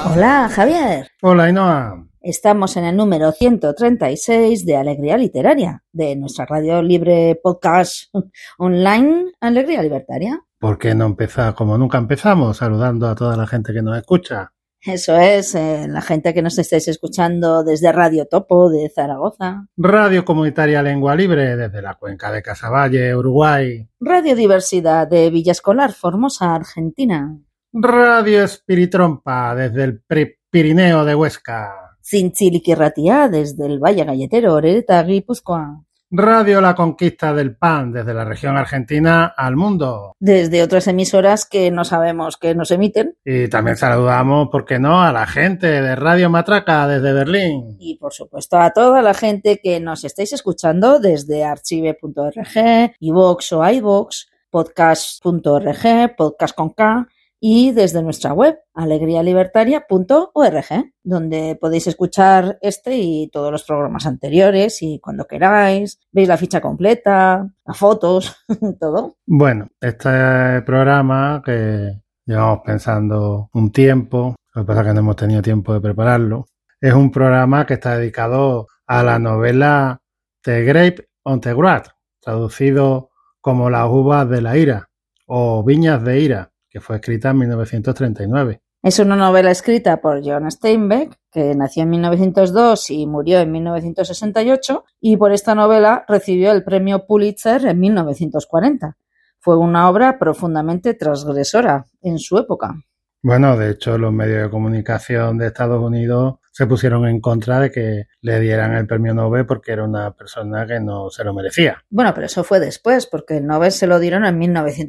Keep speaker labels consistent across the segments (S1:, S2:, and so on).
S1: Hola, Javier.
S2: Hola, Ainhoa.
S1: Estamos en el número 136 de Alegría Literaria, de nuestra radio libre podcast online Alegría Libertaria.
S2: ¿Por qué no empezar como nunca empezamos, saludando a toda la gente que nos escucha?
S1: Eso es, la gente que nos estáis escuchando desde Radio Topo de Zaragoza.
S2: Radio Comunitaria Lengua Libre desde la cuenca de Casaballe, Uruguay.
S1: Radio Diversidad de Villa Escolar, Formosa, Argentina.
S2: Radio Espiritrompa desde el Pirineo de Huesca.
S1: Zintziliquirratia desde el Valle Galletero, Orereta, Guipúzcoa.
S2: Radio La Conquista del Pan desde la región argentina al mundo.
S1: Desde otras emisoras que no sabemos que nos emiten.
S2: Y también saludamos, ¿por qué no?, a la gente de Radio Matraca desde Berlín.
S1: Y por supuesto a toda la gente que nos estáis escuchando desde archive.org, iVoox o iVoox, podcast.org, podcast con K, y desde nuestra web, alegrialibertaria.org, donde podéis escuchar este y todos los programas anteriores y cuando queráis. Veis la ficha completa, las fotos, todo.
S2: Bueno, este programa que llevamos pensando un tiempo, lo que pasa es que no hemos tenido tiempo de prepararlo, es un programa que está dedicado a la novela The Grape on the Wrath, traducido como Las uvas de la ira o Viñas de ira, que fue escrita en 1939.
S1: Es una novela escrita por John Steinbeck, que nació en 1902 y murió en 1968, y por esta novela recibió el premio Pulitzer en 1940. Fue una obra profundamente transgresora en su época.
S2: Bueno, de hecho, los medios de comunicación de Estados Unidos se pusieron en contra de que le dieran el premio Nobel porque era una persona que no se lo merecía.
S1: Bueno, pero eso fue después, porque el Nobel se lo dieron en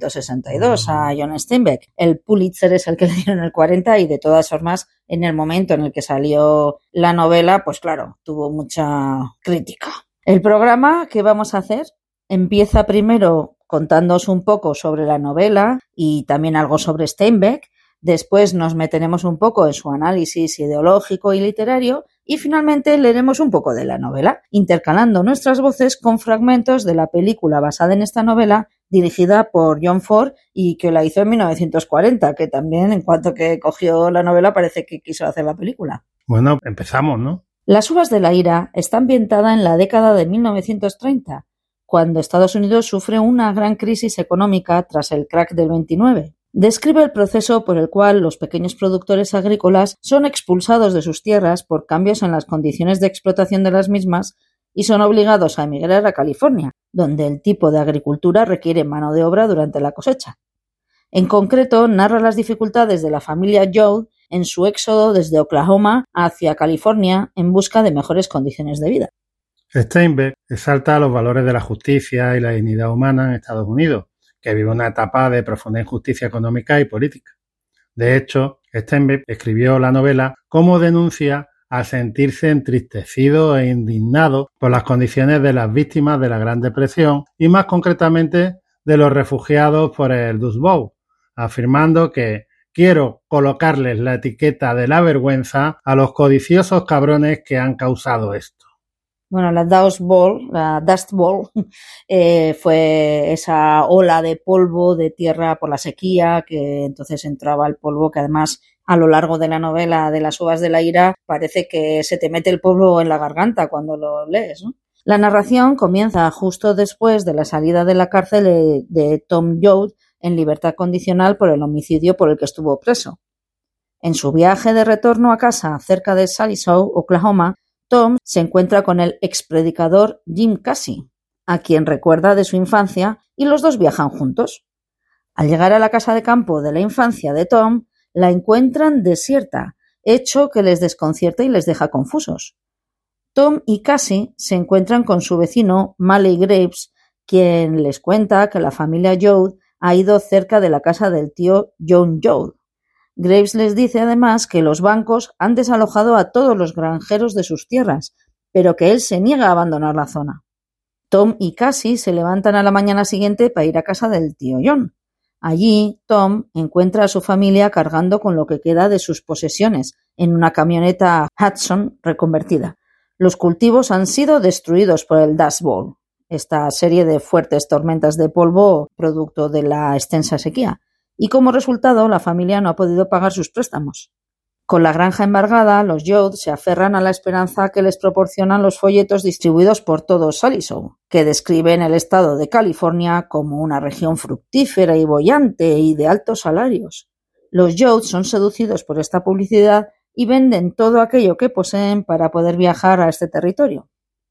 S1: 1962 a John Steinbeck. El Pulitzer es el que le dieron en el 40 y de todas formas, en el momento en el que salió la novela, pues claro, tuvo mucha crítica. El programa que vamos a hacer empieza primero contándoos un poco sobre la novela y también algo sobre Steinbeck. Después nos meteremos un poco en su análisis ideológico y literario y finalmente leeremos un poco de la novela, intercalando nuestras voces con fragmentos de la película basada en esta novela dirigida por John Ford y que la hizo en 1940, que también en cuanto que cogió la novela parece que quiso hacer la película.
S2: Bueno, empezamos, ¿no?
S1: Las uvas de la ira está ambientada en la década de 1930, cuando Estados Unidos sufre una gran crisis económica tras el crack del 29. Describe el proceso por el cual los pequeños productores agrícolas son expulsados de sus tierras por cambios en las condiciones de explotación de las mismas y son obligados a emigrar a California, donde el tipo de agricultura requiere mano de obra durante la cosecha. En concreto, narra las dificultades de la familia Joe en su éxodo desde Oklahoma hacia California en busca de mejores condiciones de vida.
S2: Steinbeck exalta los valores de la justicia y la dignidad humana en Estados Unidos, que vive una etapa de profunda injusticia económica y política. De hecho, Steinbeck escribió la novela como denuncia al sentirse entristecido e indignado por las condiciones de las víctimas de la Gran Depresión y más concretamente de los refugiados por el Dust Bowl, afirmando que quiero colocarles la etiqueta de la vergüenza a los codiciosos cabrones que han causado esto.
S1: Bueno, la Dust Bowl, fue esa ola de polvo, de tierra por la sequía, que entonces entraba el polvo, que además a lo largo de la novela de Las uvas de la ira parece que se te mete el polvo en la garganta cuando lo lees, ¿no? La narración comienza justo después de la salida de la cárcel de Tom Joad en libertad condicional por el homicidio por el que estuvo preso. En su viaje de retorno a casa cerca de Sallisaw, Oklahoma, Tom se encuentra con el expredicador Jim Casey, a quien recuerda de su infancia, y los dos viajan juntos. Al llegar a la casa de campo de la infancia de Tom, la encuentran desierta, hecho que les desconcierta y les deja confusos. Tom y Casey se encuentran con su vecino Malley Graves, quien les cuenta que la familia Joad ha ido cerca de la casa del tío John Joad. Graves les dice además que los bancos han desalojado a todos los granjeros de sus tierras, pero que él se niega a abandonar la zona. Tom y Cassie se levantan a la mañana siguiente para ir a casa del tío John. Allí, Tom encuentra a su familia cargando con lo que queda de sus posesiones en una camioneta Hudson reconvertida. Los cultivos han sido destruidos por el Dust Bowl, esta serie de fuertes tormentas de polvo producto de la extensa sequía, y como resultado la familia no ha podido pagar sus préstamos. Con la granja embargada, los Youth se aferran a la esperanza que les proporcionan los folletos distribuidos por todo Salisaw, que describen el estado de California como una región fructífera y boyante y de altos salarios. Los Youth son seducidos por esta publicidad y venden todo aquello que poseen para poder viajar a este territorio.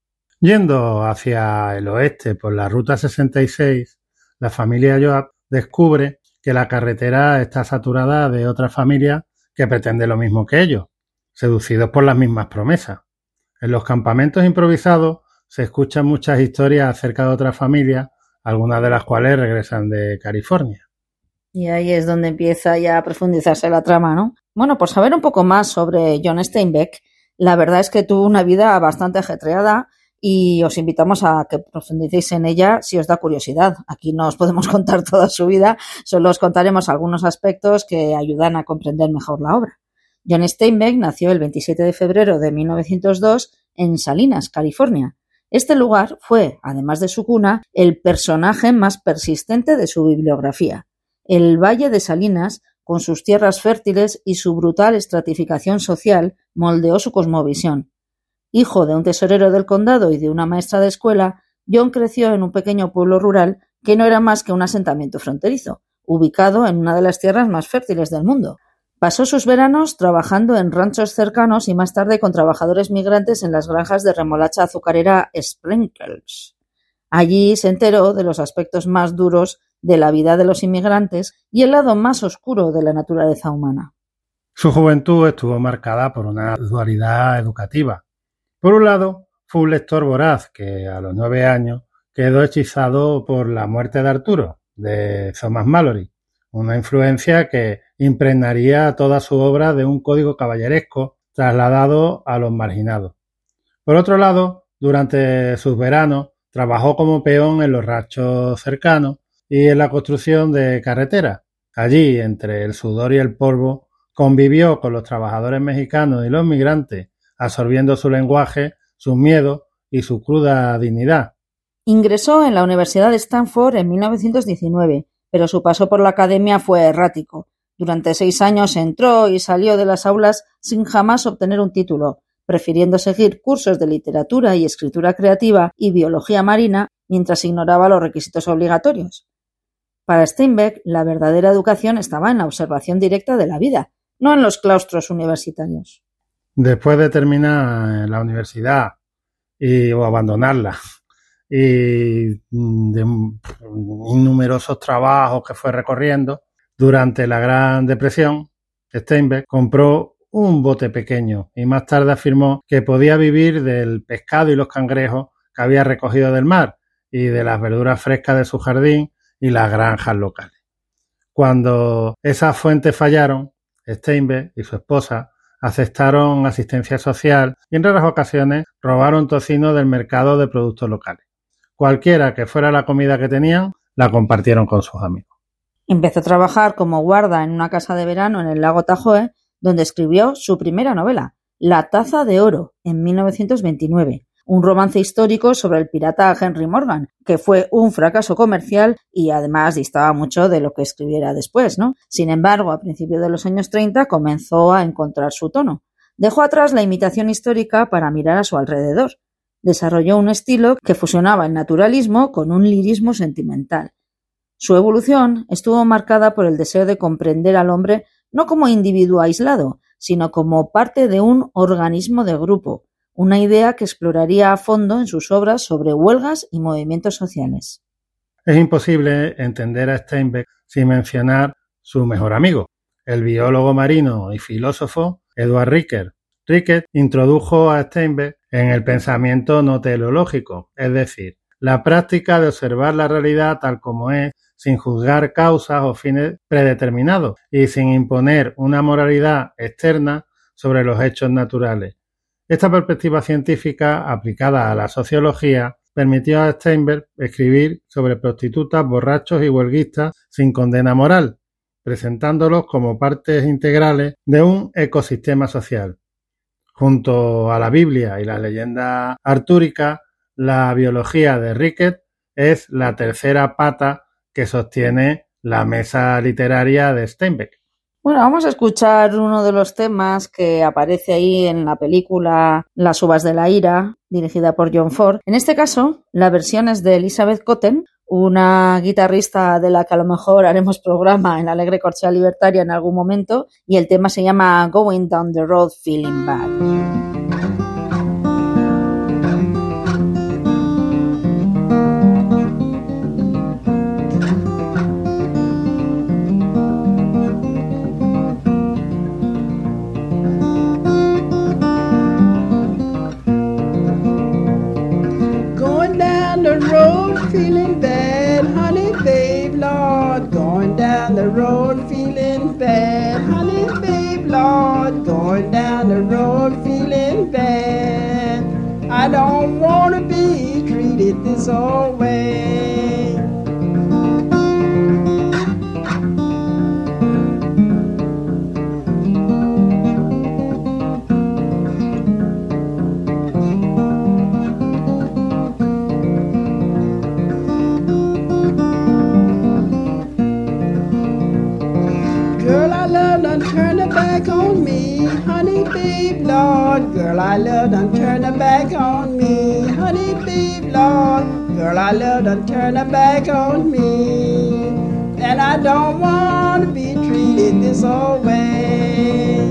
S2: Yendo hacia el oeste por la Ruta 66, la familia Joab descubre que la carretera está saturada de otras familias que pretenden lo mismo que ellos, seducidos por las mismas promesas. En los campamentos improvisados se escuchan muchas historias acerca de otras familias, algunas de las cuales regresan de California.
S1: Y ahí es donde empieza ya a profundizarse la trama, ¿no? Bueno, por saber un poco más sobre John Steinbeck, la verdad es que tuvo una vida bastante ajetreada y os invitamos a que profundicéis en ella si os da curiosidad. Aquí no os podemos contar toda su vida, solo os contaremos algunos aspectos que ayudan a comprender mejor la obra. John Steinbeck nació el 27 de febrero de 1902 en Salinas, California. Este lugar fue, además de su cuna, el personaje más persistente de su bibliografía. El Valle de Salinas, con sus tierras fértiles y su brutal estratificación social, moldeó su cosmovisión. Hijo de un tesorero del condado y de una maestra de escuela, John creció en un pequeño pueblo rural que no era más que un asentamiento fronterizo, ubicado en una de las tierras más fértiles del mundo. Pasó sus veranos trabajando en ranchos cercanos y más tarde con trabajadores migrantes en las granjas de remolacha azucarera Sprinkles. Allí se enteró de los aspectos más duros de la vida de los inmigrantes y el lado más oscuro de la naturaleza humana.
S2: Su juventud estuvo marcada por una dualidad educativa. Por un lado, fue un lector voraz que a los 9 años quedó hechizado por La muerte de Arturo, de Thomas Malory, una influencia que impregnaría toda su obra de un código caballeresco trasladado a los marginados. Por otro lado, durante sus veranos trabajó como peón en los ranchos cercanos y en la construcción de carreteras. Allí, entre el sudor y el polvo, convivió con los trabajadores mexicanos y los migrantes, absorbiendo su lenguaje, sus miedos y su cruda dignidad.
S1: Ingresó en la Universidad de Stanford en 1919, pero su paso por la academia fue errático. Durante 6 años entró y salió de las aulas sin jamás obtener un título, prefiriendo seguir cursos de literatura y escritura creativa y biología marina mientras ignoraba los requisitos obligatorios. Para Steinbeck, la verdadera educación estaba en la observación directa de la vida, no en los claustros universitarios.
S2: Después de terminar la universidad o abandonarla y de innumerosos trabajos que fue recorriendo, durante la Gran Depresión, Steinbeck compró un bote pequeño y más tarde afirmó que podía vivir del pescado y los cangrejos que había recogido del mar y de las verduras frescas de su jardín y las granjas locales. Cuando esas fuentes fallaron, Steinbeck y su esposa aceptaron asistencia social y en raras ocasiones robaron tocino del mercado de productos locales. Cualquiera que fuera la comida que tenían, la compartieron con sus amigos.
S1: Empezó a trabajar como guarda en una casa de verano en el lago Tahoe, donde escribió su primera novela, La taza de oro, en 1929, un romance histórico sobre el pirata Henry Morgan, que fue un fracaso comercial y además distaba mucho de lo que escribiera después, ¿no? Sin embargo, a principios de los años 30 comenzó a encontrar su tono. Dejó atrás la imitación histórica para mirar a su alrededor. Desarrolló un estilo que fusionaba el naturalismo con un lirismo sentimental. Su evolución estuvo marcada por el deseo de comprender al hombre no como individuo aislado, sino como parte de un organismo de grupo, una idea que exploraría a fondo en sus obras sobre huelgas y movimientos sociales.
S2: Es imposible entender a Steinbeck sin mencionar su mejor amigo, el biólogo marino y filósofo Edward Rickert. Rickert introdujo a Steinbeck en el pensamiento no teleológico, es decir, la práctica de observar la realidad tal como es, sin juzgar causas o fines predeterminados y sin imponer una moralidad externa sobre los hechos naturales. Esta perspectiva científica, aplicada a la sociología, permitió a Steinbeck escribir sobre prostitutas, borrachos y huelguistas sin condena moral, presentándolos como partes integrales de un ecosistema social. Junto a la Biblia y la leyenda artúrica, la biología de Rickert es la tercera pata que sostiene la mesa literaria de Steinbeck.
S1: Bueno, vamos a escuchar uno de los temas que aparece ahí en la película Las uvas de la ira, dirigida por John Ford. En este caso, la versión es de Elizabeth Cotten, una guitarrista de la que a lo mejor haremos programa en la Alegre Corchea Libertaria en algún momento, y el tema se llama Going Down the Road Feeling Bad.
S3: Feeling bad, honey, babe, Lord, going down the road feeling bad, honey, babe, Lord, going down the road feeling bad. I don't want to be treated this old way. On me, honey, babe, Lord, girl, I love done turn her back on me, honey, babe, Lord, girl, I love done turn her back on me, and I don't want to be treated this old way.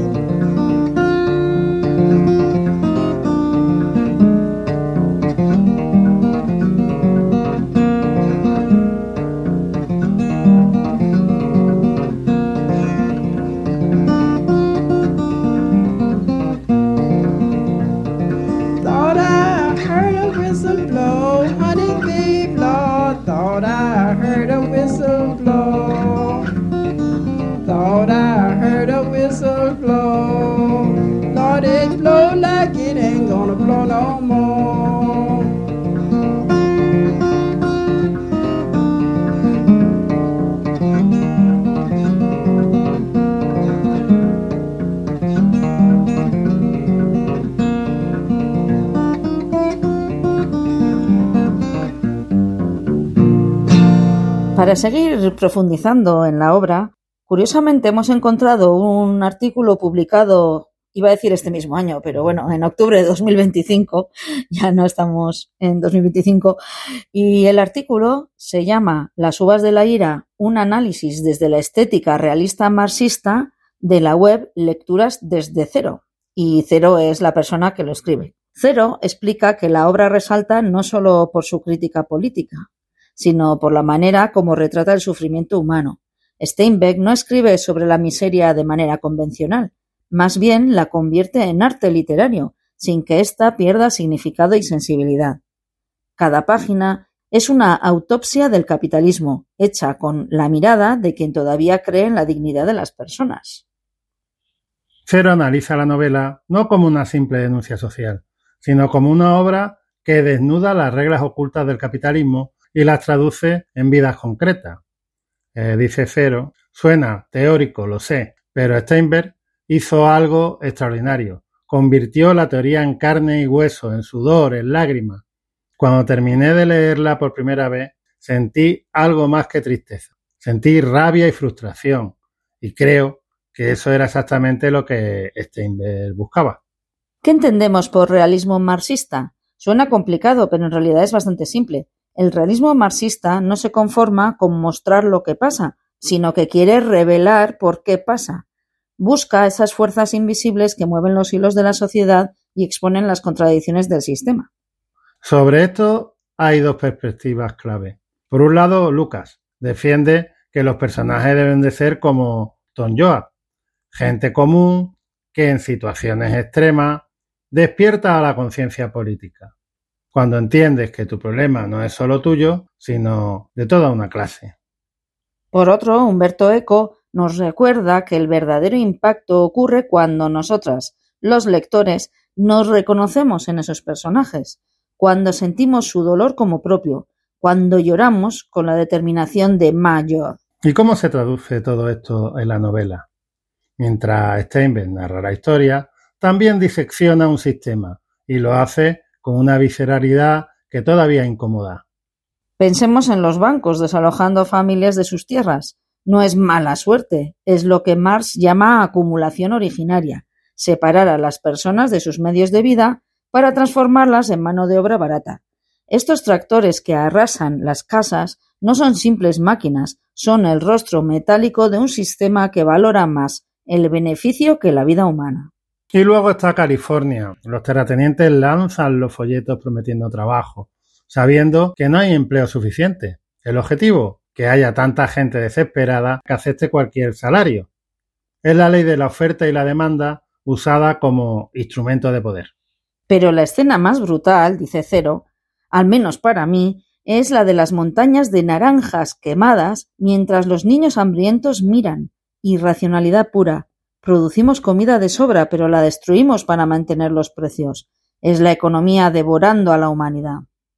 S1: Para seguir profundizando en la obra, curiosamente hemos encontrado un artículo publicado, iba a decir este mismo año, pero bueno, en octubre de 2025, ya no estamos en 2025, y el artículo se llama Las uvas de la ira, un análisis desde la estética realista marxista de la web Lecturas desde Cero, y Cero es la persona que lo escribe. Cero explica que la obra resalta no solo por su crítica política, sino por la manera como retrata el sufrimiento humano. Steinbeck no escribe sobre la miseria de manera convencional, más bien la convierte en arte literario, sin que ésta pierda significado y sensibilidad. Cada página es una autopsia del capitalismo, hecha con la mirada de quien todavía cree en la dignidad de las personas.
S2: Cero analiza la novela no como una simple denuncia social, sino como una obra que desnuda las reglas ocultas del capitalismo y las traduce en vidas concretas. Dice Cero, suena teórico, lo sé, pero Steinbeck hizo algo extraordinario. Convirtió la teoría en carne y hueso, en sudor, en lágrimas. Cuando terminé de leerla por primera vez, sentí algo más que tristeza. Sentí rabia y frustración. Y creo que eso era exactamente lo que Steinbeck buscaba.
S1: ¿Qué entendemos por realismo marxista? Suena complicado, pero en realidad es bastante simple. El realismo marxista no se conforma con mostrar lo que pasa, sino que quiere revelar por qué pasa. Busca esas fuerzas invisibles que mueven los hilos de la sociedad y exponen las contradicciones del sistema.
S2: Sobre esto hay dos perspectivas clave. Por un lado, Lucas defiende que los personajes deben de ser como Tom Joad, gente común que en situaciones extremas despierta a la conciencia política. Cuando entiendes que tu problema no es solo tuyo, sino de toda una clase.
S1: Por otro, Humberto Eco nos recuerda que el verdadero impacto ocurre cuando nosotras, los lectores, nos reconocemos en esos personajes, cuando sentimos su dolor como propio, cuando lloramos con la determinación de mayor.
S2: ¿Y cómo se traduce todo esto en la novela? Mientras Steinbeck narra la historia, también disecciona un sistema y lo hace con una visceralidad que todavía incomoda.
S1: Pensemos en los bancos desalojando familias de sus tierras. No es mala suerte, es lo que Marx llama acumulación originaria, separar a las personas de sus medios de vida para transformarlas en mano de obra barata. Estos tractores que arrasan las casas no son simples máquinas, son el rostro metálico de un sistema que valora más el beneficio que la vida humana.
S2: Y luego está California. Los terratenientes lanzan los folletos prometiendo trabajo, sabiendo que no hay empleo suficiente. El objetivo, que haya tanta gente desesperada que acepte cualquier salario. Es la ley de la oferta y la demanda usada como instrumento de poder.
S1: Pero la escena más brutal, dice Zero, al menos para mí, es la de las montañas de naranjas quemadas mientras los niños hambrientos miran. Irracionalidad pura. Producimos comida de sobra, pero la destruimos para mantener los precios. Es la economía devorando a la humanidad.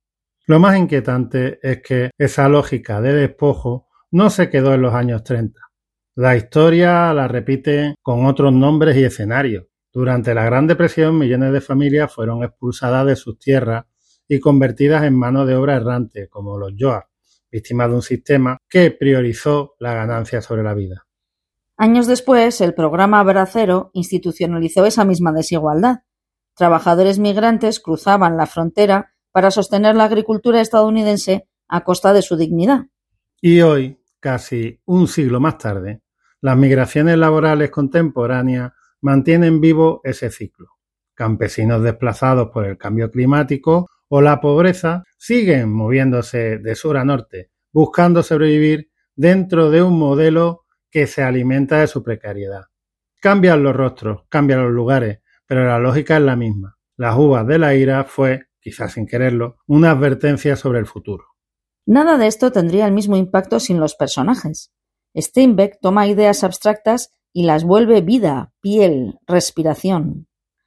S2: Lo más inquietante es que esa lógica de despojo no se quedó en los años 30. La historia la repite con otros nombres y escenarios. Durante la Gran Depresión, millones de familias fueron expulsadas de sus tierras y convertidas en mano de obra errante, como los Yoas, víctimas de un sistema que priorizó la ganancia sobre la vida.
S1: Años después, el programa Bracero institucionalizó esa misma desigualdad. Trabajadores migrantes cruzaban la frontera para sostener la agricultura estadounidense a costa de su dignidad.
S2: Y hoy, casi un siglo más tarde, las migraciones laborales contemporáneas mantienen vivo ese ciclo. Campesinos desplazados por el cambio climático o la pobreza siguen moviéndose de sur a norte, buscando sobrevivir dentro de un modelo que se alimenta de su precariedad. Cambian los rostros, cambian los lugares, pero la lógica es la misma. Las uvas de la ira fue, quizás sin quererlo, una advertencia sobre el futuro.
S1: Nada de esto tendría el mismo impacto sin los personajes. Steinbeck toma ideas abstractas y las vuelve vida, piel, respiración.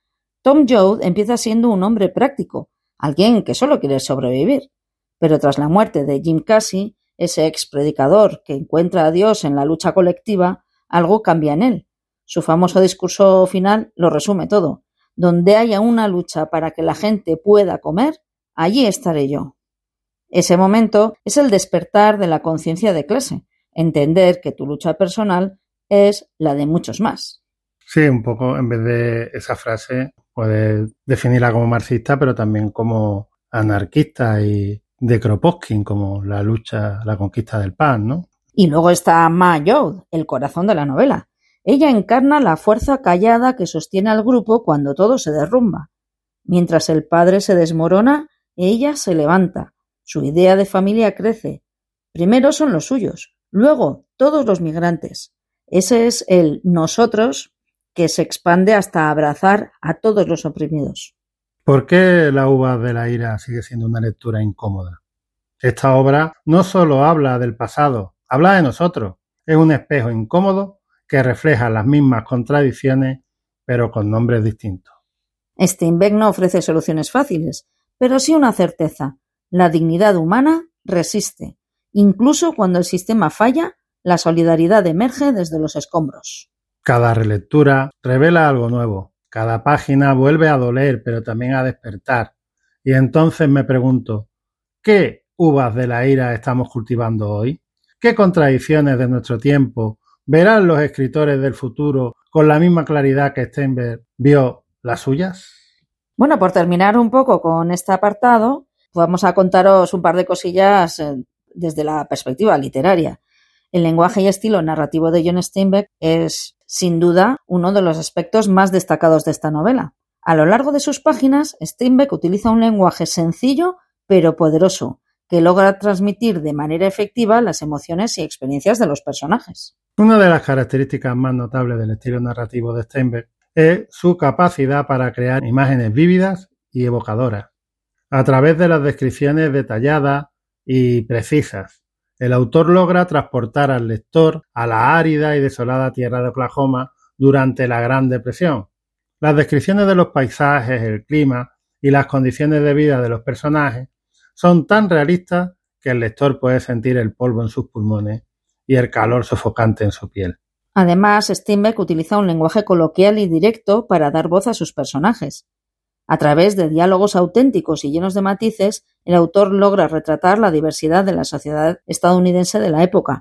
S1: Tom Joad empieza siendo un hombre práctico, alguien que solo quiere sobrevivir, pero tras la muerte de Jim Casey, ese ex predicador que encuentra a Dios en la lucha colectiva, algo cambia en él. Su famoso discurso final lo resume todo. Donde haya una lucha para que la gente pueda comer, allí estaré yo. Ese momento es el despertar de la conciencia de clase, entender que tu lucha personal es la de muchos más.
S2: Sí, un poco, en vez de esa frase, puedes definirla como marxista, pero también como anarquista y de Kropotkin, como la lucha, la conquista del pan, ¿no?
S1: Y luego está Ma Joad, el corazón de la novela. Ella encarna la fuerza callada que sostiene al grupo cuando todo se derrumba. Mientras el padre se desmorona, ella se levanta. Su idea de familia crece. Primero son los suyos, luego todos los migrantes. Ese es el nosotros que se expande hasta abrazar a todos los oprimidos.
S2: ¿Por qué La uva de la ira sigue siendo una lectura incómoda? Esta obra no solo habla del pasado, habla de nosotros. Es un espejo incómodo que refleja las mismas contradicciones, pero con nombres distintos.
S1: Steinbeck no ofrece soluciones fáciles, pero sí una certeza. La dignidad humana resiste. Incluso cuando el sistema falla, la solidaridad emerge desde los escombros.
S2: Cada relectura revela algo nuevo. Cada página vuelve a doler, pero también a despertar. Y entonces me pregunto, ¿qué uvas de la ira estamos cultivando hoy? ¿Qué contradicciones de nuestro tiempo verán los escritores del futuro con la misma claridad que Steinbeck vio las suyas?
S1: Bueno, por terminar un poco con este apartado, vamos a contaros un par de cosillas desde la perspectiva literaria. El lenguaje y estilo narrativo de John Steinbeck es, sin duda, uno de los aspectos más destacados de esta novela. A lo largo de sus páginas, Steinbeck utiliza un lenguaje sencillo pero poderoso, que logra transmitir de manera efectiva las emociones y experiencias de los personajes.
S2: Una de las características más notables del estilo narrativo de Steinbeck es su capacidad para crear imágenes vívidas y evocadoras. A través de las descripciones detalladas y precisas, el autor logra transportar al lector a la árida y desolada tierra de Oklahoma durante la Gran Depresión. Las descripciones de los paisajes, el clima y las condiciones de vida de los personajes son tan realistas que el lector puede sentir el polvo en sus pulmones y el calor sofocante en su piel.
S1: Además, Steinbeck utiliza un lenguaje coloquial y directo para dar voz a sus personajes. A través de diálogos auténticos y llenos de matices, el autor logra retratar la diversidad de la sociedad estadounidense de la época,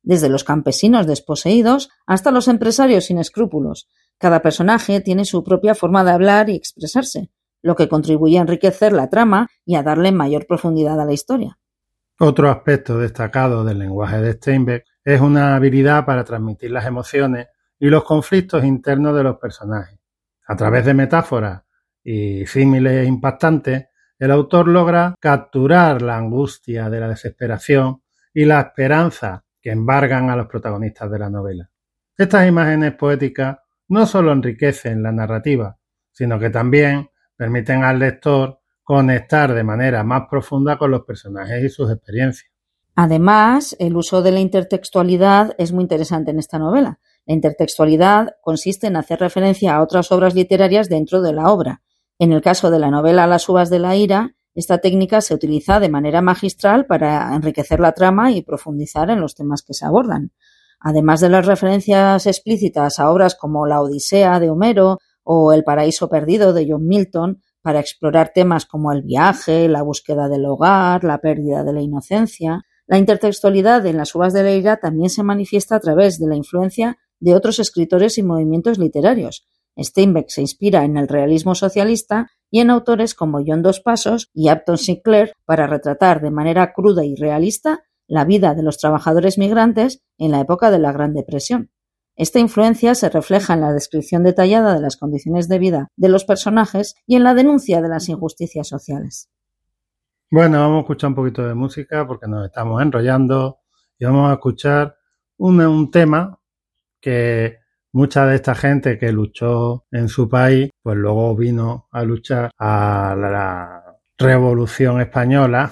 S1: desde los campesinos desposeídos hasta los empresarios sin escrúpulos. Cada personaje tiene su propia forma de hablar y expresarse, lo que contribuye a enriquecer la trama y a darle mayor profundidad a la historia.
S2: Otro aspecto destacado del lenguaje de Steinbeck es una habilidad para transmitir las emociones y los conflictos internos de los personajes. A través de metáforas y símiles impactantes, el autor logra capturar la angustia de la desesperación y la esperanza que embargan a los protagonistas de la novela. Estas imágenes poéticas no solo enriquecen la narrativa, sino que también permiten al lector conectar de manera más profunda con los personajes y sus experiencias.
S1: Además, el uso de la intertextualidad es muy interesante en esta novela. La intertextualidad consiste en hacer referencia a otras obras literarias dentro de la obra. En el caso de la novela Las uvas de la ira, esta técnica se utiliza de manera magistral para enriquecer la trama y profundizar en los temas que se abordan. Además de las referencias explícitas a obras como La Odisea de Homero o El paraíso perdido de John Milton, para explorar temas como el viaje, la búsqueda del hogar, la pérdida de la inocencia, la intertextualidad en Las uvas de la ira también se manifiesta a través de la influencia de otros escritores y movimientos literarios. Steinbeck se inspira en el realismo socialista y en autores como John Dos Passos y Upton Sinclair para retratar de manera cruda y realista la vida de los trabajadores migrantes en la época de la Gran Depresión. Esta influencia se refleja en la descripción detallada de las condiciones de vida de los personajes y en la denuncia de las injusticias sociales.
S2: Bueno, vamos a escuchar un poquito de música porque nos estamos enrollando y vamos a escuchar un tema que mucha de esta gente que luchó en su país, pues luego vino a luchar a la Revolución Española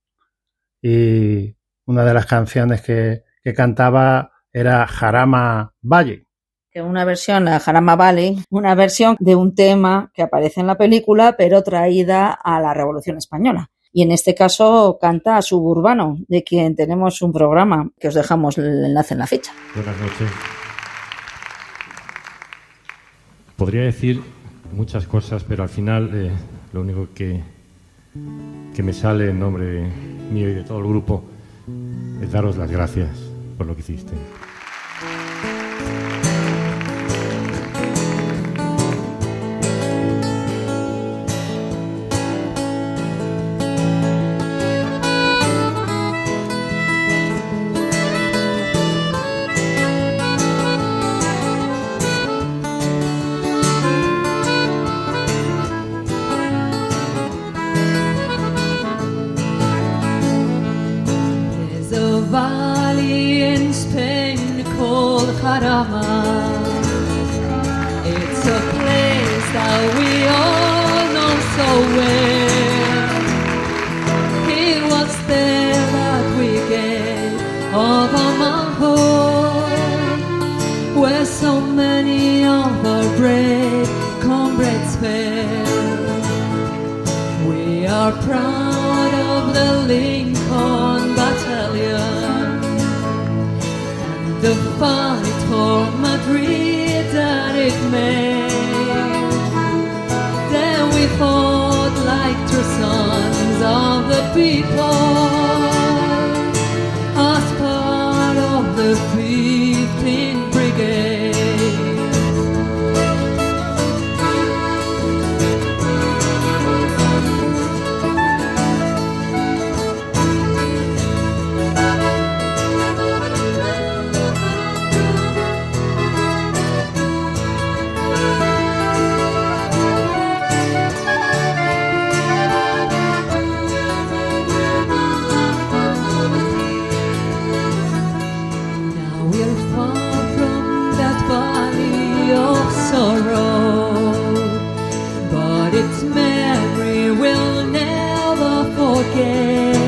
S2: y una de las canciones que cantaba era Jarama Valley.
S1: Una versión, la Jarama Valley, una versión de un tema que aparece en la película pero traída a la Revolución Española. Y en este caso canta Suburbano, de quien tenemos un programa que os dejamos el enlace en la ficha.
S4: Buenas noches. Podría decir muchas cosas, pero al final lo único que me sale en nombre mío y de todo el grupo es daros las gracias por lo que hiciste.
S5: It's a place that we all know so well. It was there that we gave of our manhood, where so many of our brave comrades fell. We are proud of the Lincoln Battalion and the fight for Madrid that it made. Then we fought like true sons of the people as part of the 15th Brigade. But its memory will never forget.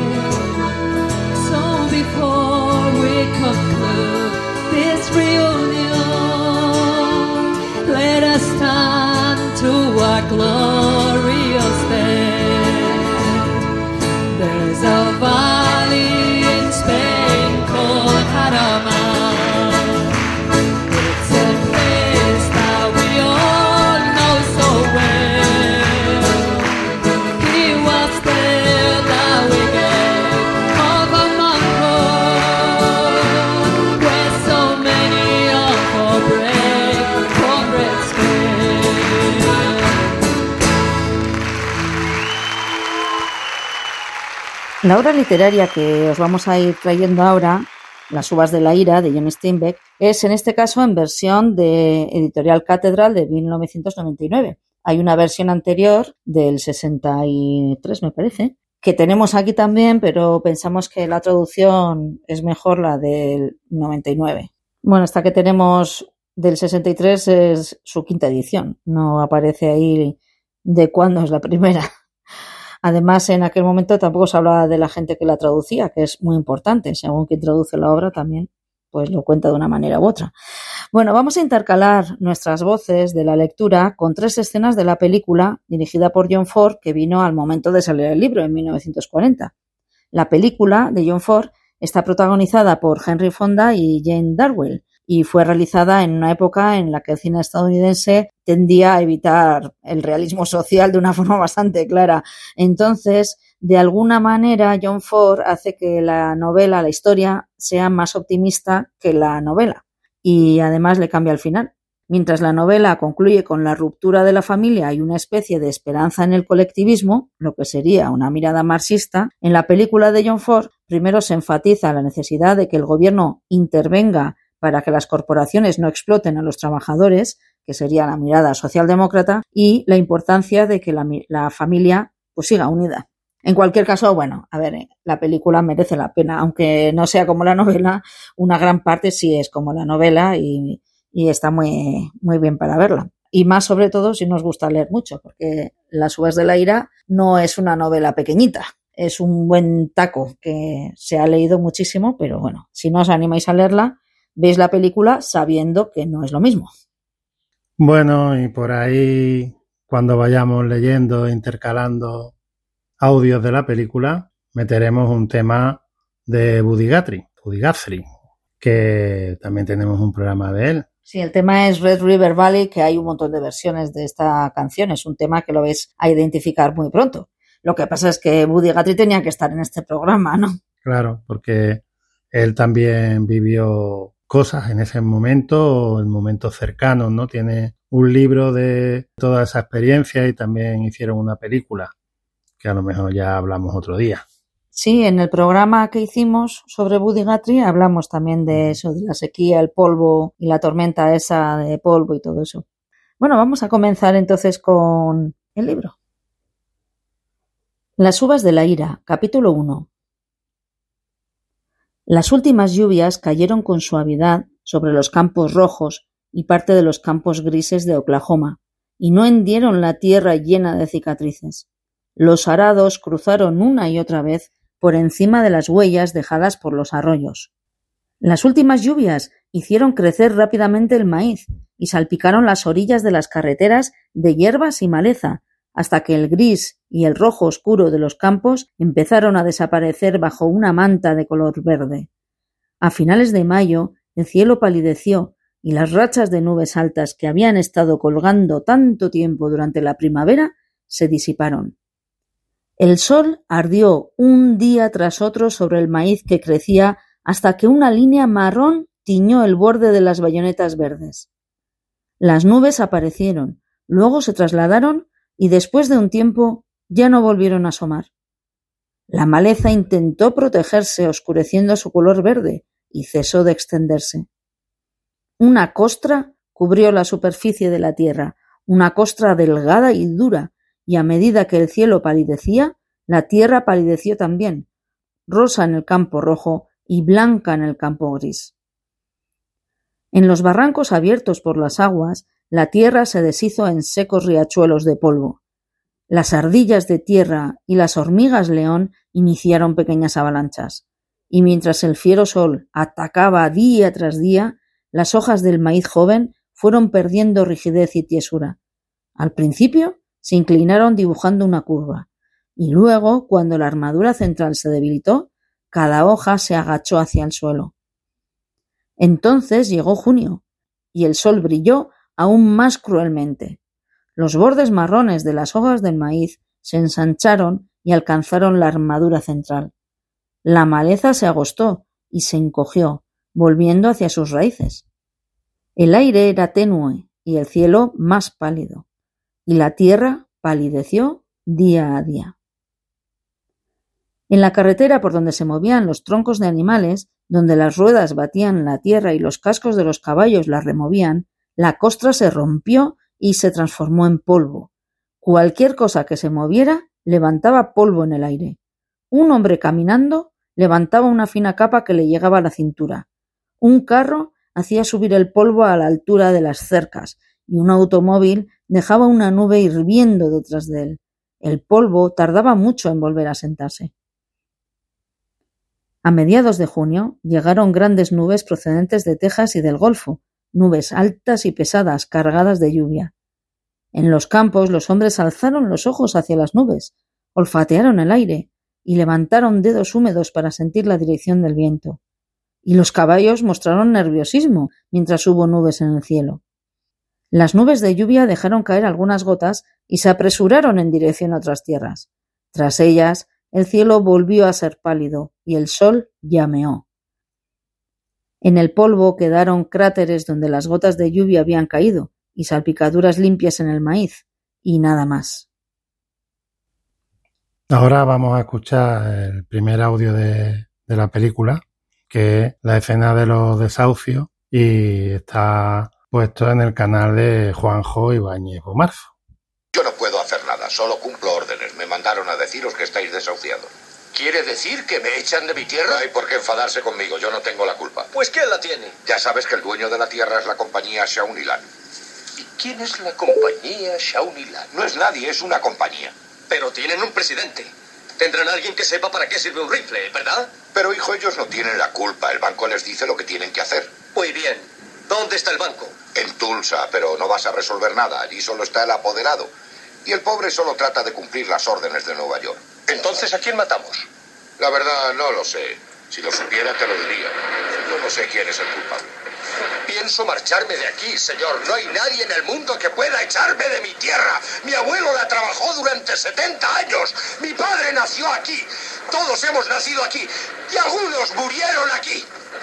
S5: So before we conclude this reunion, let us stand to our glorious dead. There's a valley in Spain called Jarama.
S1: La obra literaria que os vamos a ir trayendo ahora, Las uvas de la ira, de John Steinbeck, es en este caso en versión de Editorial Catedral de 1999. Hay una versión anterior del 63, me parece, que tenemos aquí también, pero pensamos que la traducción es mejor la del 99. Bueno, esta que tenemos del 63 es su quinta edición, no aparece ahí de cuándo es la primera. Además, en aquel momento tampoco se hablaba de la gente que la traducía, que es muy importante. Según quien traduce la obra también, pues lo cuenta de una manera u otra. Bueno, vamos a intercalar nuestras voces de la lectura con 3 escenas de la película dirigida por John Ford, que vino al momento de salir el libro, en 1940. La película de John Ford está protagonizada por Henry Fonda y Jane Darwell, y fue realizada en una época en la que el cine estadounidense tendía a evitar el realismo social de una forma bastante clara. Entonces, de alguna manera, John Ford hace que la novela, la historia, sea más optimista que la novela, y además le cambia el final. Mientras la novela concluye con la ruptura de la familia y una especie de esperanza en el colectivismo, lo que sería una mirada marxista, en la película de John Ford primero se enfatiza la necesidad de que el gobierno intervenga para que las corporaciones no exploten a los trabajadores, que sería la mirada socialdemócrata, y la importancia de que la familia pues siga unida. En cualquier caso, bueno, a ver, la película merece la pena, aunque no sea como la novela, una gran parte sí es como la novela y está muy, muy bien para verla. Y más sobre todo si nos gusta leer mucho, porque Las uvas de la ira no es una novela pequeñita, es un buen taco que se ha leído muchísimo, pero bueno, si no os animáis a leerla, veis la película sabiendo que no es lo mismo.
S2: Bueno, y por ahí, cuando vayamos leyendo, intercalando audios de la película, meteremos un tema de Woody Guthrie, que también tenemos un programa de él.
S1: Sí, el tema es Red River Valley, que hay un montón de versiones de esta canción. Es un tema que lo vais a identificar muy pronto. Lo que pasa es que Woody Guthrie tenía que estar en este programa, ¿no?
S2: Claro, porque él también vivió cosas en ese momento, en momentos cercanos, ¿no? Tiene un libro de toda esa experiencia y también hicieron una película, que a lo mejor ya hablamos otro día.
S1: Sí, en el programa que hicimos sobre Woody Guthrie hablamos también de eso, de la sequía, el polvo y la tormenta esa de polvo y todo eso. Bueno, vamos a comenzar entonces con el libro. Las uvas de la ira, capítulo 1. Las últimas lluvias cayeron con suavidad sobre los campos rojos y parte de los campos grises de Oklahoma, y no hendieron la tierra llena de cicatrices. Los arados cruzaron una y otra vez por encima de las huellas dejadas por los arroyos. Las últimas lluvias hicieron crecer rápidamente el maíz y salpicaron las orillas de las carreteras de hierbas y maleza, hasta que el gris y el rojo oscuro de los campos empezaron a desaparecer bajo una manta de color verde. A finales de mayo el cielo palideció y las rachas de nubes altas que habían estado colgando tanto tiempo durante la primavera se disiparon. El sol ardió un día tras otro sobre el maíz que crecía hasta que una línea marrón tiñó el borde de las bayonetas verdes. Las nubes aparecieron, luego se trasladaron y después de un tiempo ya no volvieron a asomar. La maleza intentó protegerse oscureciendo su color verde y cesó de extenderse. Una costra cubrió la superficie de la tierra, una costra delgada y dura, y a medida que el cielo palidecía, la tierra palideció también, rosa en el campo rojo y blanca en el campo gris. En los barrancos abiertos por las aguas, la tierra se deshizo en secos riachuelos de polvo. Las ardillas de tierra y las hormigas león iniciaron pequeñas avalanchas, y mientras el fiero sol atacaba día tras día, las hojas del maíz joven fueron perdiendo rigidez y tiesura. Al principio se inclinaron dibujando una curva, y luego, cuando la armadura central se debilitó, cada hoja se agachó hacia el suelo. Entonces llegó junio, y el sol brilló aún más cruelmente. Los bordes marrones de las hojas del maíz se ensancharon y alcanzaron la armadura central. La maleza se agostó y se encogió, volviendo hacia sus raíces. El aire era tenue y el cielo más pálido, y la tierra palideció día a día. En la carretera por donde se movían los troncos de animales, donde las ruedas batían la tierra y los cascos de los caballos la removían, la costra se rompió y se transformó en polvo. Cualquier cosa que se moviera levantaba polvo en el aire. Un hombre caminando levantaba una fina capa que le llegaba a la cintura. Un carro hacía subir el polvo a la altura de las cercas y un automóvil dejaba una nube hirviendo detrás de él. El polvo tardaba mucho en volver a sentarse. A mediados de junio llegaron grandes nubes procedentes de Texas y del Golfo, nubes altas y pesadas cargadas de lluvia. En los campos los hombres alzaron los ojos hacia las nubes, olfatearon el aire y levantaron dedos húmedos para sentir la dirección del viento. Y los caballos mostraron nerviosismo mientras hubo nubes en el cielo. Las nubes de lluvia dejaron caer algunas gotas y se apresuraron en dirección a otras tierras. Tras ellas, el cielo volvió a ser pálido y el sol llameó. En el polvo quedaron cráteres donde las gotas de lluvia habían caído y salpicaduras limpias en el maíz, y nada más.
S2: Ahora vamos a escuchar el primer audio de la película, que es la escena de los desahucios, y está puesto en el canal de Juanjo Ibáñez Bomarzo.
S6: Yo no puedo hacer nada, solo cumplo órdenes. Me mandaron a deciros que estáis desahuciados.
S7: ¿Quiere decir que me echan de mi tierra?
S6: No hay por qué enfadarse conmigo, yo no tengo la culpa.
S7: Pues ¿quién la tiene?
S6: Ya sabes que el dueño de la tierra es la compañía Shaunilan.
S7: ¿Y quién es la compañía Shaunilan?
S6: No es nadie, es una compañía.
S7: Pero tienen un presidente. Tendrán alguien que sepa para qué sirve un rifle, ¿verdad?
S6: Pero hijo, ellos no tienen la culpa. El banco les dice lo que tienen que hacer.
S7: Muy bien. ¿Dónde está el banco?
S6: En Tulsa, pero no vas a resolver nada. Allí solo está el apoderado. Y el pobre solo trata de cumplir las órdenes de Nueva York.
S7: Entonces, ¿a quién matamos?
S6: La verdad, no lo sé. Si lo supiera, te lo diría. Yo no sé quién es el culpable.
S7: Pienso marcharme de aquí, señor. No hay nadie en el mundo que pueda echarme de mi tierra. Mi abuelo la trabajó durante 70 años. Mi padre nació aquí. Todos hemos nacido aquí. Y algunos murieron aquí.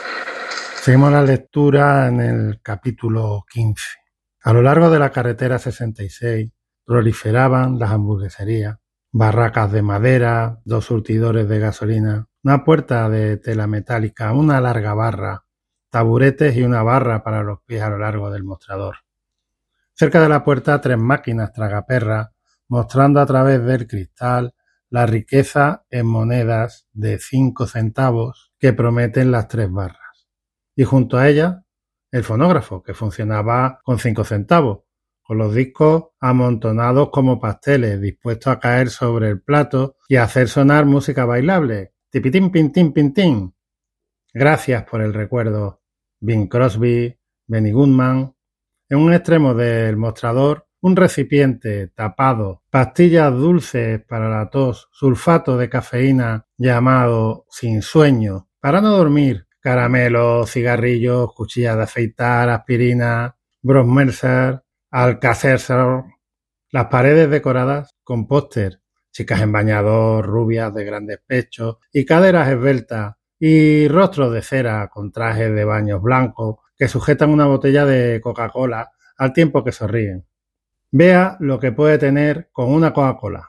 S2: Seguimos la lectura en el capítulo 15. A lo largo de la carretera 66 proliferaban las hamburgueserías, barracas de madera, 2 surtidores de gasolina, una puerta de tela metálica, una larga barra, taburetes y una barra para los pies a lo largo del mostrador. Cerca de la puerta 3 máquinas tragaperras mostrando a través del cristal la riqueza en monedas de 5 centavos que prometen las 3 barras. Y junto a ella el fonógrafo, que funcionaba con 5 centavos, con los discos amontonados como pasteles, dispuestos a caer sobre el plato y a hacer sonar música bailable. Tipitín, pintín, pintín. Gracias por el recuerdo. Bing Crosby, Benny Goodman. En un extremo del mostrador, un recipiente tapado, pastillas dulces para la tos, sulfato de cafeína llamado sin sueño, para no dormir, caramelos, cigarrillos, cuchillas de afeitar, aspirina, Brosmercer, Alka-Seltzer, las paredes decoradas con póster, chicas en bañador, rubias de grandes pechos y caderas esbeltas, y rostros de cera con trajes de baños blancos que sujetan una botella de Coca-Cola al tiempo que sonríen. Vea lo que puede tener con una Coca-Cola.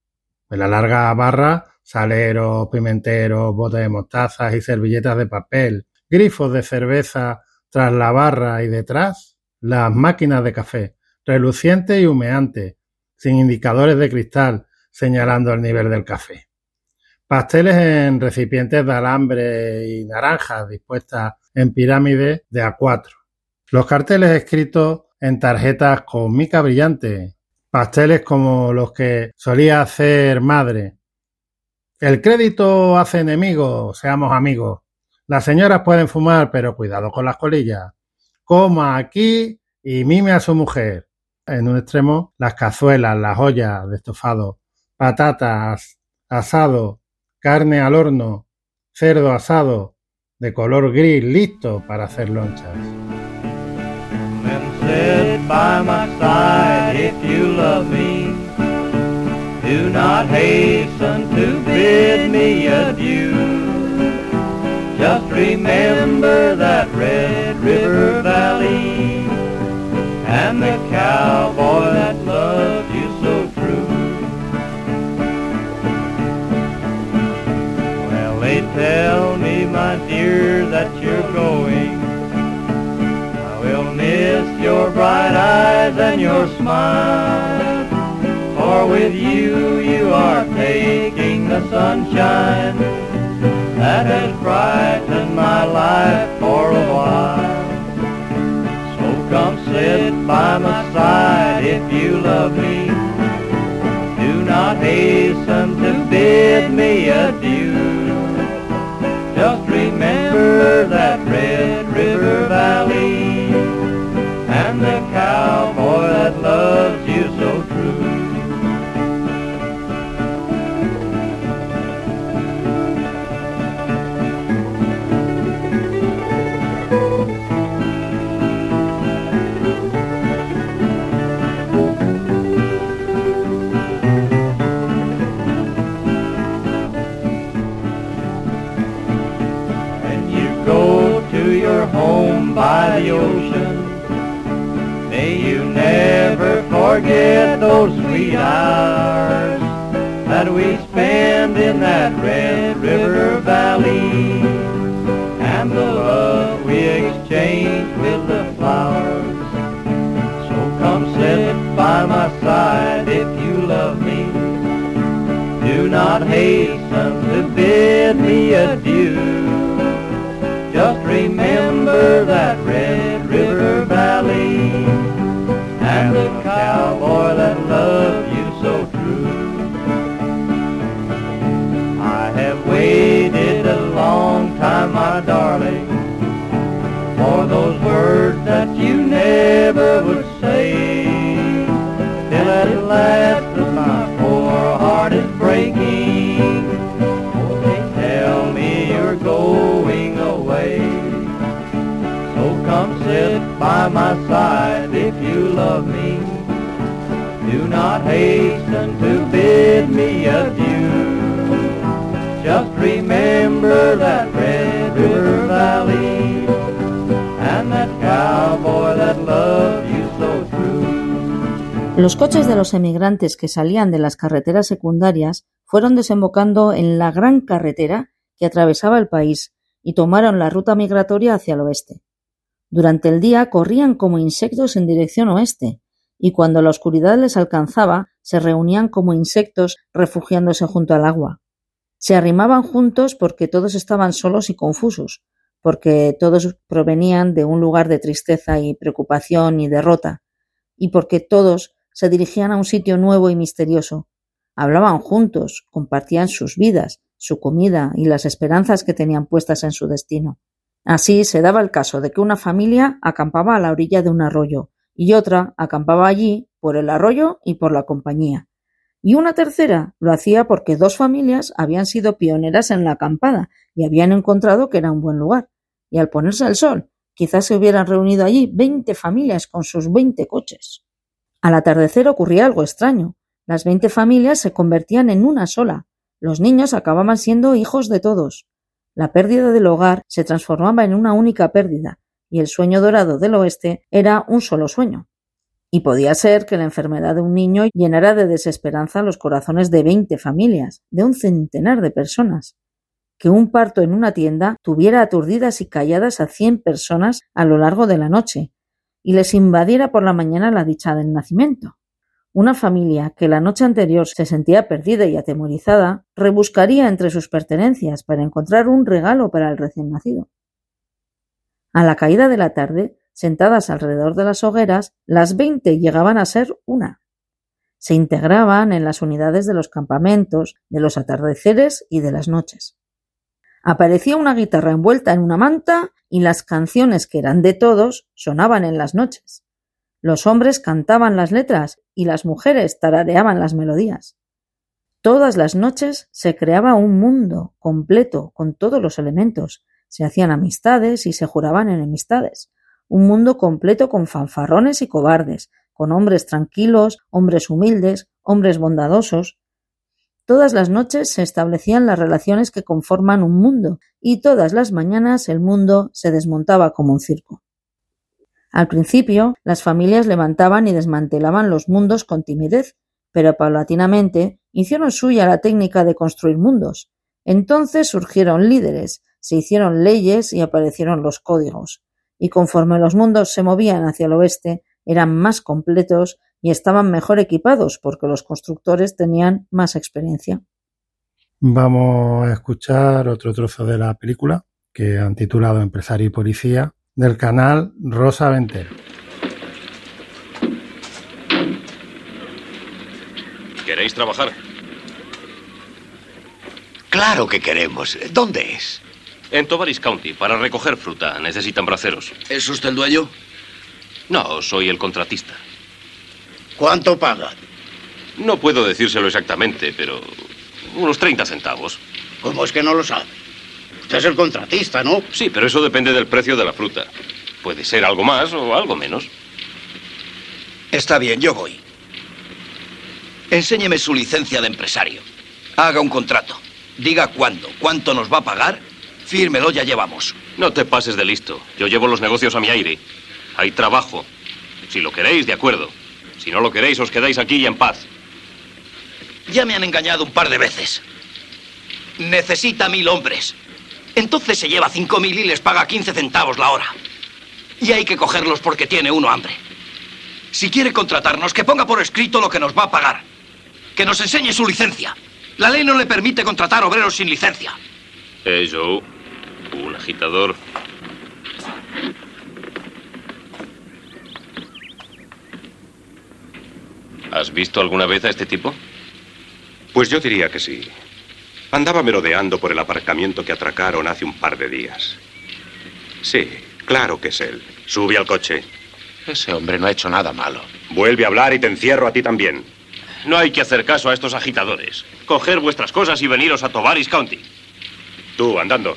S2: En la larga barra, saleros, pimenteros, botes de mostazas y servilletas de papel, grifos de cerveza tras la barra y detrás, las máquinas de café, relucientes y humeantes, sin indicadores de cristal señalando el nivel del café. Pasteles en recipientes de alambre y naranjas dispuestas en pirámides de A4. Los carteles escritos en tarjetas con mica brillante. Pasteles como los que solía hacer madre. El crédito hace enemigos, seamos amigos. Las señoras pueden fumar, pero cuidado con las colillas. Coma aquí y mime a su mujer. En un extremo, las cazuelas, las ollas de estofado, patatas, asado, carne al horno, cerdo asado, de color gris, listo para hacer lonchas.
S8: Sit by my side if you love me. Do not hasten to bid me adieu. Just remember that Red River Valley and the cowboy that loved you so true. mine. For with you, you are taking the sunshine that has brightened my life for a while. So come sit by my side if you love me. Do not hasten to bid me adieu. Just remember that Red River Valley and the cowboy that loves you so true. Home by the ocean, may you never forget those sweet hours that we spend in that Red River Valley, and the love we exchange with the flowers. So come sit by my side if you love me. Do not hasten to bid me adieu. Just remember that Red River Valley and the cowboy that loved you so true. I have waited a long time, my darling, for those words that you never would say, till at last my poor heart is breaking. Oh, they tell me you're going away. So come sit by my side if you love me. Do not hasten to bid me adieu. Just remember that Red River Valley and that cowboy that loved you so true.
S1: Los coches de los emigrantes que salían de las carreteras secundarias fueron desembocando en la gran carretera que atravesaba el país y tomaron la ruta migratoria hacia el oeste. Durante el día corrían como insectos en dirección oeste, y cuando la oscuridad les alcanzaba, se reunían como insectos refugiándose junto al agua. Se arrimaban juntos porque todos estaban solos y confusos, porque todos provenían de un lugar de tristeza y preocupación y derrota, y porque todos se dirigían a un sitio nuevo y misterioso. Hablaban juntos, compartían sus vidas, su comida y las esperanzas que tenían puestas en su destino. Así se daba el caso de que una familia acampaba a la orilla de un arroyo y otra acampaba allí por el arroyo y por la compañía. Y una tercera lo hacía porque dos familias habían sido pioneras en la acampada y habían encontrado que era un buen lugar. Y al ponerse el sol, quizás se hubieran reunido allí 20 familias con sus 20 coches. Al atardecer ocurría algo extraño. Las 20 familias se convertían en una sola. Los niños acababan siendo hijos de todos. La pérdida del hogar se transformaba en una única pérdida, y el sueño dorado del oeste era un solo sueño. Y podía ser que la enfermedad de un niño llenara de desesperanza los corazones de 20 familias, de un centenar de personas. Que un parto en una tienda tuviera aturdidas y calladas a 100 personas a lo largo de la noche, y les invadiera por la mañana la dicha del nacimiento. Una familia que la noche anterior se sentía perdida y atemorizada rebuscaría entre sus pertenencias para encontrar un regalo para el recién nacido. A la caída de la tarde, sentadas alrededor de las hogueras, las 20 llegaban a ser una. Se integraban en las unidades de los campamentos, de los atardeceres y de las noches. Aparecía una guitarra envuelta en una manta y las canciones que eran de todos sonaban en las noches. Los hombres cantaban las letras y las mujeres tarareaban las melodías. Todas las noches se creaba un mundo completo con todos los elementos. Se hacían amistades y se juraban enemistades. Un mundo completo con fanfarrones y cobardes, con hombres tranquilos, hombres humildes, hombres bondadosos. Todas las noches se establecían las relaciones que conforman un mundo y todas las mañanas el mundo se desmontaba como un circo. Al principio, las familias levantaban y desmantelaban los mundos con timidez, pero paulatinamente hicieron suya la técnica de construir mundos. Entonces surgieron líderes, se hicieron leyes y aparecieron los códigos. Y conforme los mundos se movían hacia el oeste, eran más completos y estaban mejor equipados porque los constructores tenían más experiencia.
S2: Vamos a escuchar otro trozo de la película que han titulado Empresario y Policía, del canal Rosa Ventero.
S9: ¿Queréis trabajar?
S7: Claro que queremos. ¿Dónde es?
S9: En Tovaris County, para recoger fruta. Necesitan braceros.
S10: ¿Es usted el dueño?
S9: No, soy el contratista.
S10: ¿Cuánto pagan?
S9: No puedo decírselo exactamente, pero unos 30 centavos.
S10: ¿Cómo es que no lo sabe? Usted es el contratista, ¿no?
S9: Sí, pero eso depende del precio de la fruta. Puede ser algo más o algo menos.
S7: Está bien, yo voy. Enséñeme su licencia de empresario. Haga un contrato. Diga cuándo, cuánto nos va a pagar. Fírmelo, ya llevamos.
S9: No te pases de listo. Yo llevo los negocios a mi aire. Hay trabajo. Si lo queréis, de acuerdo. Si no lo queréis, os quedáis aquí y en paz.
S7: Ya me han engañado un par de veces. Necesita 1000 hombres. Entonces se lleva 5000 y les paga 15 centavos la hora. Y hay que cogerlos porque tiene uno hambre. Si quiere contratarnos, que ponga por escrito lo que nos va a pagar. Que nos enseñe su licencia. La ley no le permite contratar obreros sin licencia.
S9: Joe, un agitador. ¿Has visto alguna vez a este tipo?
S11: Pues yo diría que sí. Andaba merodeando por el aparcamiento que atracaron hace un par de días. Sí, claro que es él. Sube al coche.
S7: Ese hombre no ha hecho nada malo.
S11: Vuelve a hablar y te encierro a ti también.
S9: No hay que hacer caso a estos agitadores. Coger vuestras cosas y veniros a Tovaris County.
S11: Tú, andando.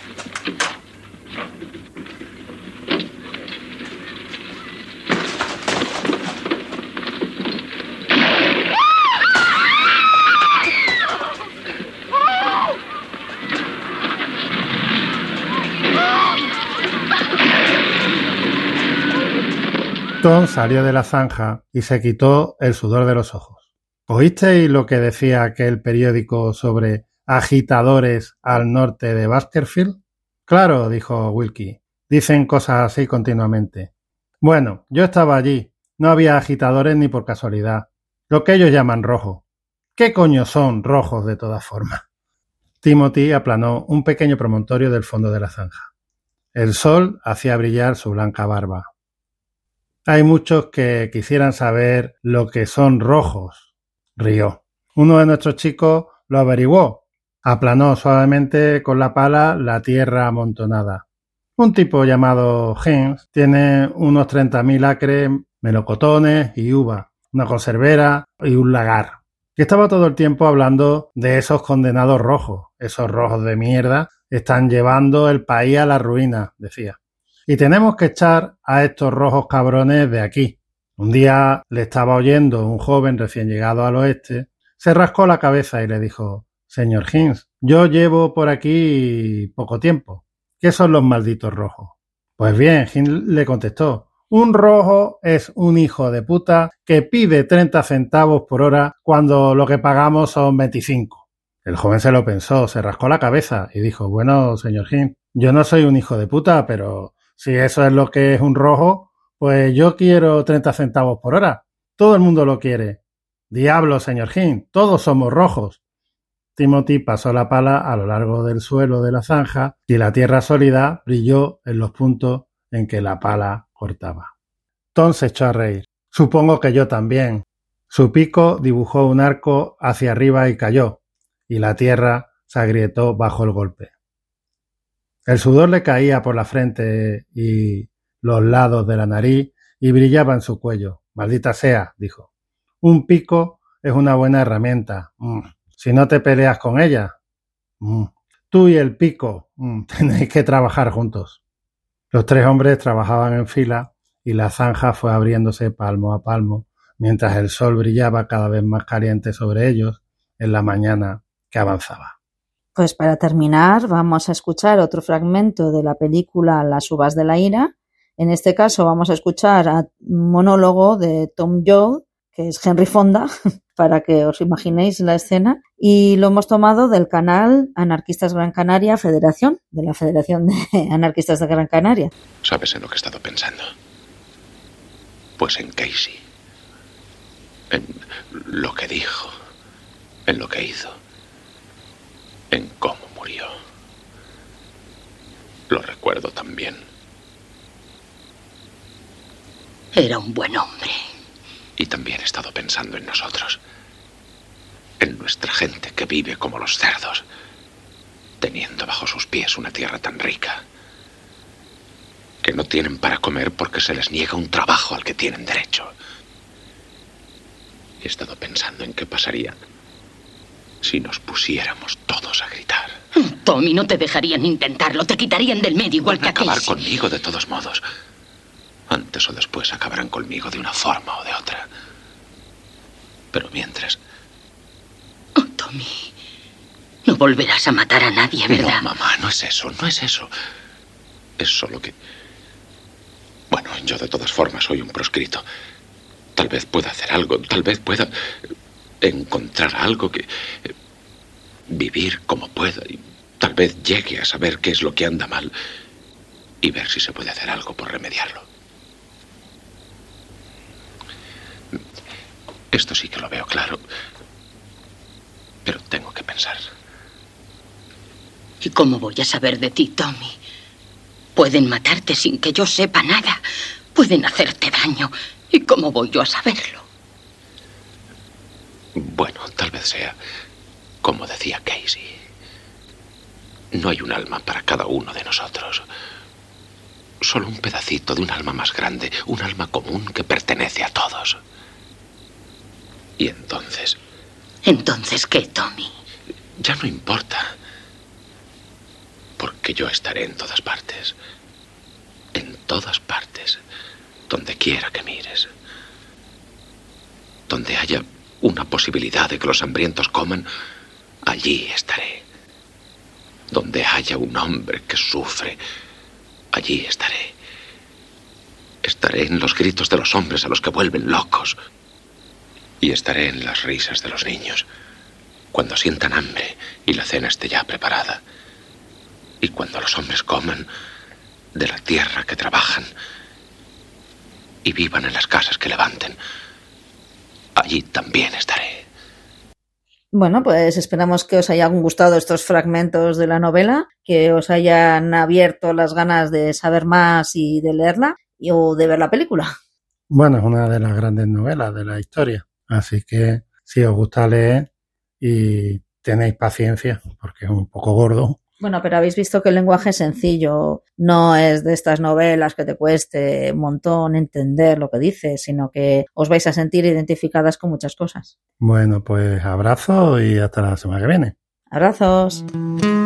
S2: Tom salió de la zanja y se quitó el sudor de los ojos. ¿Oísteis lo que decía aquel periódico sobre agitadores al norte de Baskerville? Claro, dijo Wilkie. Dicen cosas así continuamente. Bueno, yo estaba allí. No había agitadores ni por casualidad. Lo que ellos llaman rojo. ¿Qué coño son rojos de todas formas? Timothy aplanó un pequeño promontorio del fondo de la zanja. El sol hacía brillar su blanca barba. Hay muchos que quisieran saber lo que son rojos, rió. Uno de nuestros chicos lo averiguó. Aplanó suavemente con la pala la tierra amontonada. Un tipo llamado Hens tiene unos 30.000 acres, melocotones y uva, una conservera y un lagar. Y estaba todo el tiempo hablando de esos condenados rojos. Esos rojos de mierda están llevando el país a la ruina, decía. Y tenemos que echar a estos rojos cabrones de aquí. Un día le estaba oyendo un joven recién llegado al oeste, se rascó la cabeza y le dijo: «Señor Hins, yo llevo por aquí poco tiempo. ¿Qué son los malditos rojos?» Pues bien, Hins le contestó: «Un rojo es un hijo de puta que pide 30 centavos por hora cuando lo que pagamos son 25. El joven se lo pensó, se rascó la cabeza y dijo: «Bueno, señor Hins, yo no soy un hijo de puta, pero si eso es lo que es un rojo, pues yo quiero 30 centavos por hora. Todo el mundo lo quiere». «Diablo, señor Hins, todos somos rojos». Timothy pasó la pala a lo largo del suelo de la zanja y la tierra sólida brilló en los puntos en que la pala cortaba. Tom se echó a reír. «Supongo que yo también». Su pico dibujó un arco hacia arriba y cayó, y la tierra se agrietó bajo el golpe. El sudor le caía por la frente y los lados de la nariz y brillaba en su cuello. «Maldita sea», dijo. «Un pico es una buena herramienta. Si no te peleas con ella. Tú y el pico tenéis que trabajar juntos». Los tres hombres trabajaban en fila y la zanja fue abriéndose palmo a palmo mientras el sol brillaba cada vez más caliente sobre ellos en la mañana que avanzaba.
S1: Pues para terminar vamos a escuchar otro fragmento de la película Las uvas de la ira. En este caso vamos a escuchar un monólogo de Tom Joad, que es Henry Fonda, para que os imaginéis la escena, y lo hemos tomado del canal Anarquistas Gran Canaria Federación, de la Federación de Anarquistas de Gran Canaria.
S6: ¿Sabes en lo que he estado pensando? Pues en Casey.
S11: En lo que dijo, en lo que hizo, en cómo murió. Lo recuerdo también.
S12: Era un buen hombre.
S11: Y también he estado pensando en nosotros. En nuestra gente que vive como los cerdos, teniendo bajo sus pies una tierra tan rica, que no tienen para comer porque se les niega un trabajo al que tienen derecho. He estado pensando en qué pasaría si nos pusiéramos todos a gritar.
S12: Tommy, no te dejarían intentarlo. Te quitarían del medio igual que a
S11: acabar
S12: Casey.
S11: Conmigo de todos modos. Antes o después acabarán conmigo de una forma o de otra. Pero mientras...
S12: Oh, Tommy, no volverás a matar a nadie, ¿verdad?
S11: No, mamá, no es eso, no es eso. Es solo que... Bueno, yo de todas formas soy un proscrito. Tal vez pueda hacer algo, tal vez pueda encontrar algo que... vivir como pueda y tal vez llegue a saber qué es lo que anda mal y ver si se puede hacer algo por remediarlo. Esto sí que lo veo claro, pero tengo que pensar.
S12: ¿Y cómo voy a saber de ti, Tommy? Pueden matarte sin que yo sepa nada. Pueden hacerte daño. ¿Y cómo voy yo a saberlo?
S11: Bueno, tal vez sea como decía Casey. No hay un alma para cada uno de nosotros. Solo un pedacito de un alma más grande, un alma común que pertenece a todos. Y entonces...
S12: ¿Entonces qué, Tommy?
S11: Ya no importa. Porque yo estaré en todas partes. En todas partes. Donde quiera que mires. Donde haya una posibilidad de que los hambrientos coman, allí estaré. Donde haya un hombre que sufre, allí estaré. Estaré en los gritos de los hombres a los que vuelven locos. Y estaré en las risas de los niños, cuando sientan hambre y la cena esté ya preparada. Y cuando los hombres coman de la tierra que trabajan y vivan en las casas que levanten, allí también estaré.
S1: Bueno, pues esperamos que os hayan gustado estos fragmentos de la novela, que os hayan abierto las ganas de saber más y de leerla o de ver la película.
S2: Bueno, es una de las grandes novelas de la historia, así que si os gusta leer y tenéis paciencia, porque es un poco gordo.
S1: Bueno, pero habéis visto que el lenguaje es sencillo, no es de estas novelas que te cueste un montón entender lo que dice, sino que os vais a sentir identificadas con muchas cosas.
S2: Bueno, pues abrazos y hasta la semana que viene.
S1: Abrazos.